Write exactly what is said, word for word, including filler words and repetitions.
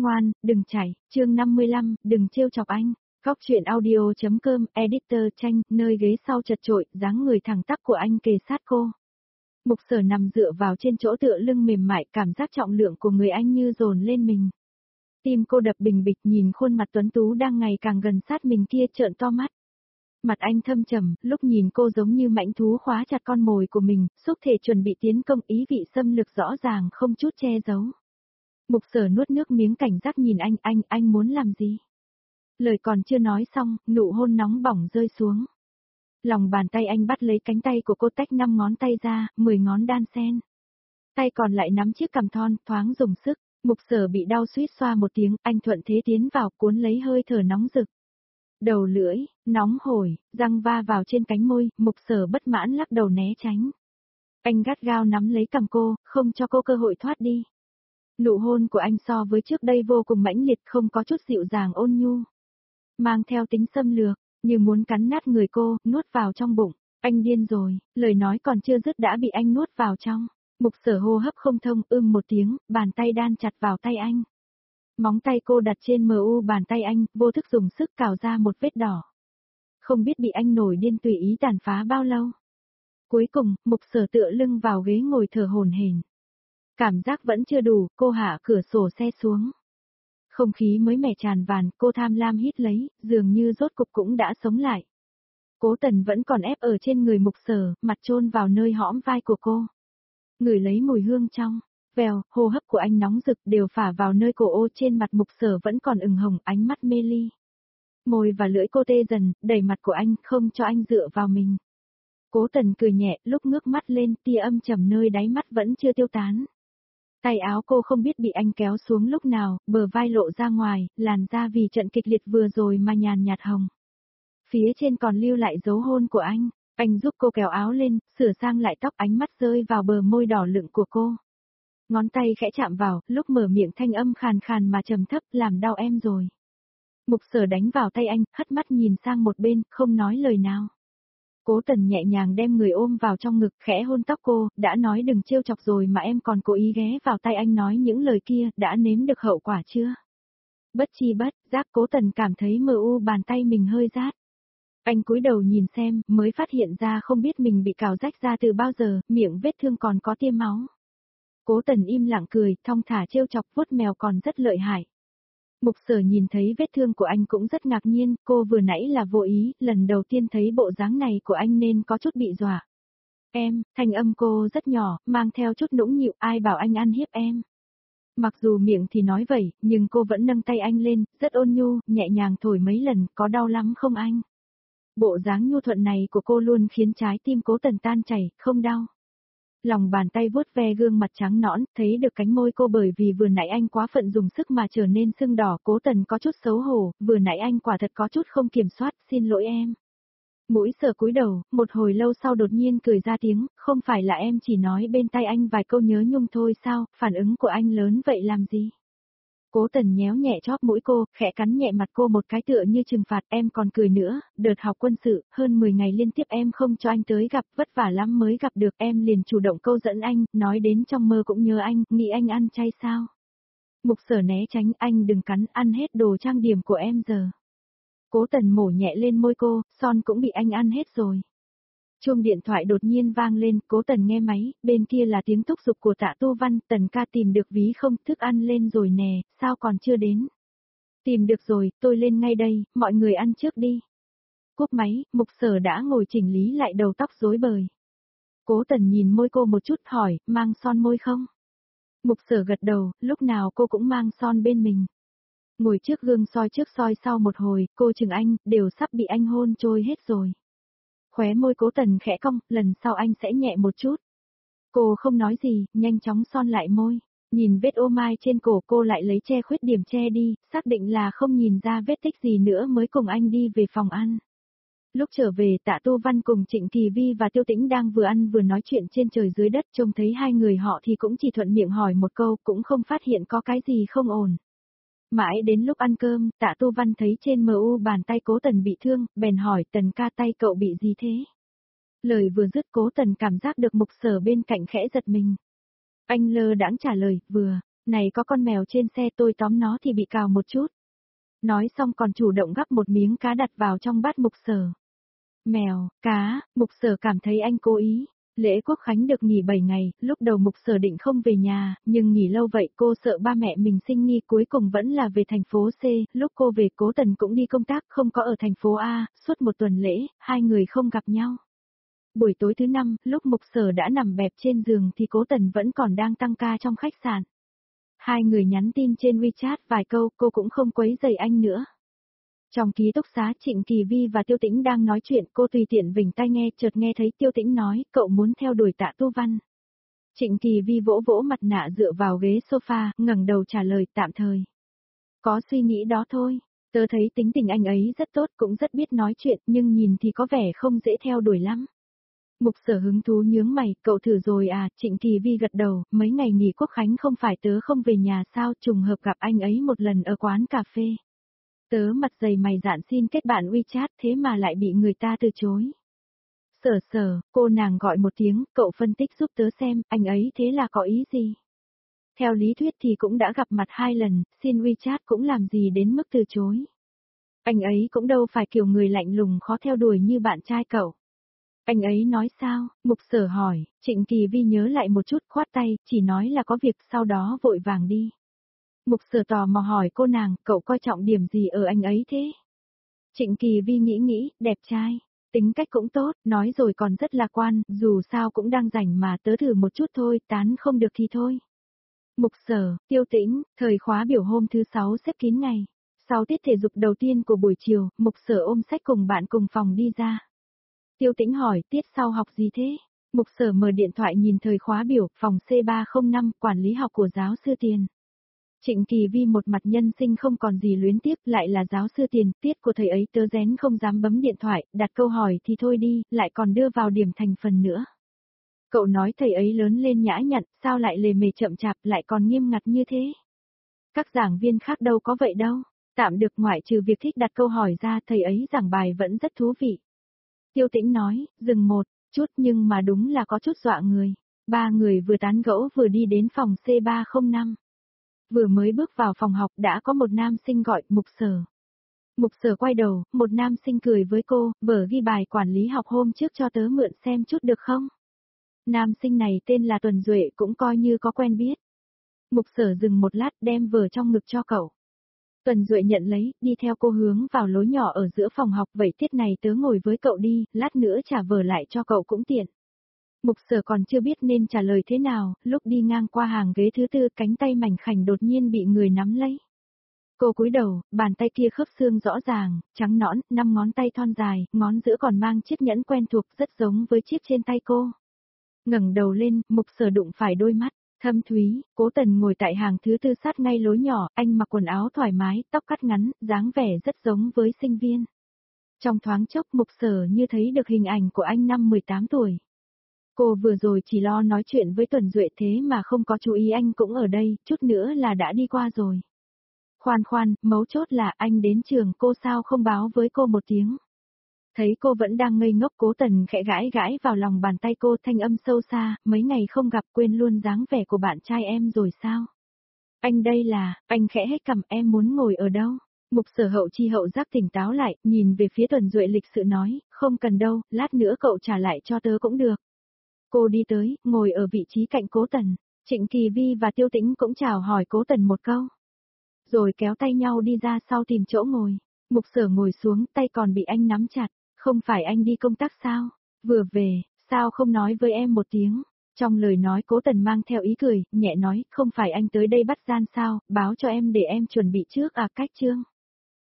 Ngoan, đừng chạy, chương năm mươi lăm, đừng trêu chọc anh. Góc truyện audio.com, editor tranh, nơi ghế sau chật chội, dáng người thẳng tắp của anh kề sát cô. Mục Sở nằm dựa vào trên chỗ tựa lưng mềm mại, cảm giác trọng lượng của người anh như dồn lên mình. Tim cô đập bình bịch, nhìn khuôn mặt tuấn tú đang ngày càng gần sát mình kia, trợn to mắt. Mặt anh thâm trầm, lúc nhìn cô giống như mãnh thú khóa chặt con mồi của mình, xúc thể chuẩn bị tiến công, ý vị xâm lược rõ ràng không chút che giấu. Mục Sở nuốt nước miếng, cảnh giác nhìn anh, anh, anh muốn làm gì? Lời còn chưa nói xong, nụ hôn nóng bỏng rơi xuống. Lòng bàn tay anh bắt lấy cánh tay của cô, tách năm ngón tay ra, mười ngón đan xen. Tay còn lại nắm chiếc cằm thon, thoáng dùng sức. Mục Sở bị đau suýt xoa một tiếng, anh thuận thế tiến vào, cuốn lấy hơi thở nóng rực. Đầu lưỡi, nóng hổi, răng va vào trên cánh môi, Mục Sở bất mãn lắc đầu né tránh. Anh gắt gao nắm lấy cằm cô, không cho cô cơ hội thoát đi. Nụ hôn của anh so với trước đây vô cùng mãnh liệt, không có chút dịu dàng ôn nhu. Mang theo tính xâm lược, như muốn cắn nát người cô, nuốt vào trong bụng. Anh điên rồi, lời nói còn chưa dứt đã bị anh nuốt vào trong. Mục Sở hô hấp không thông, ưm một tiếng, bàn tay đan chặt vào tay anh. Móng tay cô đặt trên mờ u bàn tay anh, vô thức dùng sức cào ra một vết đỏ. Không biết bị anh nổi điên tùy ý tàn phá bao lâu. Cuối cùng, Mục Sở tựa lưng vào ghế ngồi thở hổn hển. Cảm giác vẫn chưa đủ, cô hạ cửa sổ xe xuống. Không khí mới mẻ tràn vàn, cô tham lam hít lấy, dường như rốt cục cũng đã sống lại. Cố Tần vẫn còn ép ở trên người Mục Sở, mặt chôn vào nơi hõm vai của cô. Ngửi lấy mùi hương trong, vèo, hô hấp của anh nóng rực đều phả vào nơi cổ ô, trên mặt Mục Sở vẫn còn ửng hồng, ánh mắt mê ly. Môi và lưỡi cô tê dần, đẩy mặt của anh, không cho anh dựa vào mình. Cố Tần cười nhẹ, lúc ngước mắt lên, tia âm trầm nơi đáy mắt vẫn chưa tiêu tán. Tay áo cô không biết bị anh kéo xuống lúc nào, bờ vai lộ ra ngoài, làn da vì trận kịch liệt vừa rồi mà nhàn nhạt hồng. Phía trên còn lưu lại dấu hôn của anh, anh giúp cô kéo áo lên, sửa sang lại tóc, ánh mắt rơi vào bờ môi đỏ lựng của cô. Ngón tay khẽ chạm vào, lúc mở miệng thanh âm khàn khàn mà trầm thấp, làm đau em rồi. Mục Sở đánh vào tay anh, hất mắt nhìn sang một bên, không nói lời nào. Cố Tần nhẹ nhàng đem người ôm vào trong ngực, khẽ hôn tóc cô, đã nói đừng trêu chọc rồi mà em còn cố ý ghé vào tay anh nói những lời kia, đã nếm được hậu quả chưa? Bất chi bất giác Cố Tần cảm thấy mờ u bàn tay mình hơi rát. Anh cúi đầu nhìn xem, mới phát hiện ra không biết mình bị cào rách ra từ bao giờ, miệng vết thương còn có tiêm máu. Cố Tần im lặng cười, thong thả trêu chọc, vuốt mèo còn rất lợi hại. Mục Sở nhìn thấy vết thương của anh cũng rất ngạc nhiên, cô vừa nãy là vô ý, lần đầu tiên thấy bộ dáng này của anh nên có chút bị dọa. Em, thanh âm cô rất nhỏ, mang theo chút nũng nịu, ai bảo anh ăn hiếp em. Mặc dù miệng thì nói vậy, nhưng cô vẫn nâng tay anh lên, rất ôn nhu, nhẹ nhàng thổi mấy lần, có đau lắm không anh? Bộ dáng nhu thuận này của cô luôn khiến trái tim Cố Tần tan chảy, không đau. Lòng bàn tay vuốt ve gương mặt trắng nõn, thấy được cánh môi cô bởi vì vừa nãy anh quá phận dùng sức mà trở nên sưng đỏ. Cố Tần có chút xấu hổ, vừa nãy anh quả thật có chút không kiểm soát, xin lỗi em. Mũi Sở cúi đầu, một hồi lâu sau đột nhiên cười ra tiếng, không phải là em chỉ nói bên tai anh vài câu nhớ nhung thôi sao, phản ứng của anh lớn vậy làm gì? Cố Tần nhéo nhẹ chóp mũi cô, khẽ cắn nhẹ mặt cô một cái tựa như trừng phạt, em còn cười nữa, đợt học quân sự, hơn mười ngày liên tiếp em không cho anh tới gặp, vất vả lắm mới gặp được, em liền chủ động câu dẫn anh, nói đến trong mơ cũng nhớ anh, nghĩ anh ăn chay sao? Mục Sở né tránh, anh đừng cắn, ăn hết đồ trang điểm của em giờ. Cố Tần mổ nhẹ lên môi cô, son cũng bị anh ăn hết rồi. Chuông điện thoại đột nhiên vang lên, Cố Tần nghe máy, bên kia là tiếng thúc giục của Tạ Tu Văn, Tần ca tìm được ví không, thức ăn lên rồi nè, sao còn chưa đến? Tìm được rồi, tôi lên ngay đây, mọi người ăn trước đi. Cúp máy, Mục Sở đã ngồi chỉnh lý lại đầu tóc rối bời. Cố Tần nhìn môi cô một chút hỏi, mang son môi không? Mục Sở gật đầu, lúc nào cô cũng mang son bên mình. Ngồi trước gương soi trước soi sau một hồi, cô chừng anh, đều sắp bị anh hôn trôi hết rồi. Khóe môi Cố Tần khẽ cong, lần sau anh sẽ nhẹ một chút. Cô không nói gì, nhanh chóng son lại môi. Nhìn vết ô mai trên cổ cô lại lấy che khuyết điểm che đi, xác định là không nhìn ra vết tích gì nữa mới cùng anh đi về phòng ăn. Lúc trở về Tạ Tu Văn cùng Trịnh Kỳ Vi và Tiêu Tĩnh đang vừa ăn vừa nói chuyện trên trời dưới đất, trông thấy hai người họ thì cũng chỉ thuận miệng hỏi một câu, cũng không phát hiện có cái gì không ổn. Mãi đến lúc ăn cơm, Tạ Tu Văn thấy trên em u bàn tay Cố Tần bị thương, bèn hỏi, Tần ca tay cậu bị gì thế? Lời vừa dứt Cố Tần cảm giác được Mục Sở bên cạnh khẽ giật mình. Anh lơ đãng trả lời, vừa, Này có con mèo trên xe tôi tóm nó thì bị cào một chút. Nói xong còn chủ động gắp một miếng cá đặt vào trong bát Mục Sở. Mèo, cá, Mục Sở cảm thấy anh cố ý. Lễ Quốc Khánh được nghỉ bảy ngày, lúc đầu Mục Sở định không về nhà, nhưng nghỉ lâu vậy cô sợ ba mẹ mình sinh nghi, cuối cùng vẫn là về thành phố C, lúc cô về Cố Tần cũng đi công tác không có ở thành phố A, suốt một tuần lễ, hai người không gặp nhau. Buổi tối thứ năm, lúc Mục Sở đã nằm bẹp trên giường thì Cố Tần vẫn còn đang tăng ca trong khách sạn. Hai người nhắn tin trên WeChat vài câu, cô cũng không quấy rầy anh nữa. Trong ký túc xá Trịnh Kỳ Vi và Tiêu Tĩnh đang nói chuyện, cô tùy tiện vỉnh tai nghe, chợt nghe thấy Tiêu Tĩnh nói, cậu muốn theo đuổi Tạ Tu Văn. Trịnh Kỳ Vi vỗ vỗ mặt nạ dựa vào ghế sofa, ngẩng đầu trả lời, tạm thời. Có suy nghĩ đó thôi, tớ thấy tính tình anh ấy rất tốt, cũng rất biết nói chuyện, nhưng nhìn thì có vẻ không dễ theo đuổi lắm. Mục Sở hứng thú nhướng mày, cậu thử rồi à, Trịnh Kỳ Vi gật đầu, mấy ngày nghỉ Quốc Khánh không phải tớ không về nhà sao, trùng hợp gặp anh ấy một lần ở quán cà phê. Tớ mặt dày mày dạn xin kết bạn WeChat thế mà lại bị người ta từ chối. Sở Sở, cô nàng gọi một tiếng, cậu phân tích giúp tớ xem, anh ấy thế là có ý gì? Theo lý thuyết thì cũng đã gặp mặt hai lần, xin WeChat cũng làm gì đến mức từ chối. Anh ấy cũng đâu phải kiểu người lạnh lùng khó theo đuổi như bạn trai cậu. Anh ấy nói sao? Mục Sở hỏi, Trịnh Kỳ Vi nhớ lại một chút khoát tay, chỉ nói là có việc sau đó vội vàng đi. Mục Sở tò mò hỏi cô nàng, cậu coi trọng điểm gì ở anh ấy thế? Trịnh Kỳ Vi nghĩ nghĩ, đẹp trai, tính cách cũng tốt, nói rồi còn rất lạc quan, dù sao cũng đang rảnh mà tớ thử một chút thôi, tán không được thì thôi. Mục Sở, Tiêu Tĩnh, thời khóa biểu hôm thứ sáu xếp kín ngày. Sau tiết thể dục đầu tiên của buổi chiều, Mục Sở ôm sách cùng bạn cùng phòng đi ra. Tiêu Tĩnh hỏi, tiết sau học gì thế? Mục Sở mở điện thoại nhìn thời khóa biểu, phòng C ba không năm, quản lý học của giáo sư Tiền. Trịnh Kỳ Vi một mặt nhân sinh không còn gì luyến tiếc, lại là giáo sư Tiền, tiết của thầy ấy tớ rén không dám bấm điện thoại, đặt câu hỏi thì thôi đi, lại còn đưa vào điểm thành phần nữa. Cậu nói thầy ấy lớn lên nhã nhặn, sao lại lề mề chậm chạp, lại còn nghiêm ngặt như thế? Các giảng viên khác đâu có vậy đâu, tạm được, ngoại trừ việc thích đặt câu hỏi ra, thầy ấy giảng bài vẫn rất thú vị. Tiêu Tĩnh nói, dừng một chút nhưng mà đúng là có chút dọa người. Ba người vừa tán gẫu vừa đi đến phòng C ba không năm. Vừa mới bước vào phòng học đã có một nam sinh gọi, Mục Sở. Mục Sở quay đầu, một nam sinh cười với cô, vở ghi bài quản lý học hôm trước cho tớ mượn xem chút được không? Nam sinh này tên là Tuần Duệ, cũng coi như có quen biết. Mục Sở dừng một lát đem vở trong ngực cho cậu. Tuần Duệ nhận lấy, đi theo cô hướng vào lối nhỏ ở giữa phòng học, vậy tiết này tớ ngồi với cậu đi, lát nữa trả vở lại cho cậu cũng tiện. Mục Sở còn chưa biết nên trả lời thế nào, lúc đi ngang qua hàng ghế thứ tư, cánh tay mảnh khảnh đột nhiên bị người nắm lấy. Cô cúi đầu, bàn tay kia khớp xương rõ ràng, trắng nõn, năm ngón tay thon dài, ngón giữa còn mang chiếc nhẫn quen thuộc rất giống với chiếc trên tay cô. Ngẩng đầu lên, Mục Sở đụng phải đôi mắt. Thâm thúy, Cố Tần ngồi tại hàng thứ tư sát ngay lối nhỏ, anh mặc quần áo thoải mái, tóc cắt ngắn, dáng vẻ rất giống với sinh viên. Trong thoáng chốc Mục Sở như thấy được hình ảnh của anh năm mười tám tuổi. Cô vừa rồi chỉ lo nói chuyện với Tuần Duệ thế mà không có chú ý anh cũng ở đây, chút nữa là đã đi qua rồi. Khoan khoan, mấu chốt là anh đến trường cô sao không báo với cô một tiếng. Thấy cô vẫn đang ngây ngốc, Cố Tần khẽ gãi gãi vào lòng bàn tay cô, thanh âm sâu xa, mấy ngày không gặp quên luôn dáng vẻ của bạn trai em rồi sao? Anh đây là, anh khẽ hết cằm, em muốn ngồi ở đâu? Mục Sở hậu chi hậu giác tỉnh táo lại, nhìn về phía Tuần Duệ lịch sự nói, không cần đâu, lát nữa cậu trả lại cho tớ cũng được. Cô đi tới, ngồi ở vị trí cạnh Cố Tần, Trịnh Kỳ Vi và Tiêu Tĩnh cũng chào hỏi Cố Tần một câu. Rồi kéo tay nhau đi ra sau tìm chỗ ngồi. Mục Sở ngồi xuống, tay còn bị anh nắm chặt. Không phải anh đi công tác sao? Vừa về, sao không nói với em một tiếng? Trong lời nói Cố Tần mang theo ý cười, nhẹ nói, không phải anh tới đây bắt gian sao, báo cho em để em chuẩn bị trước à, cách chương.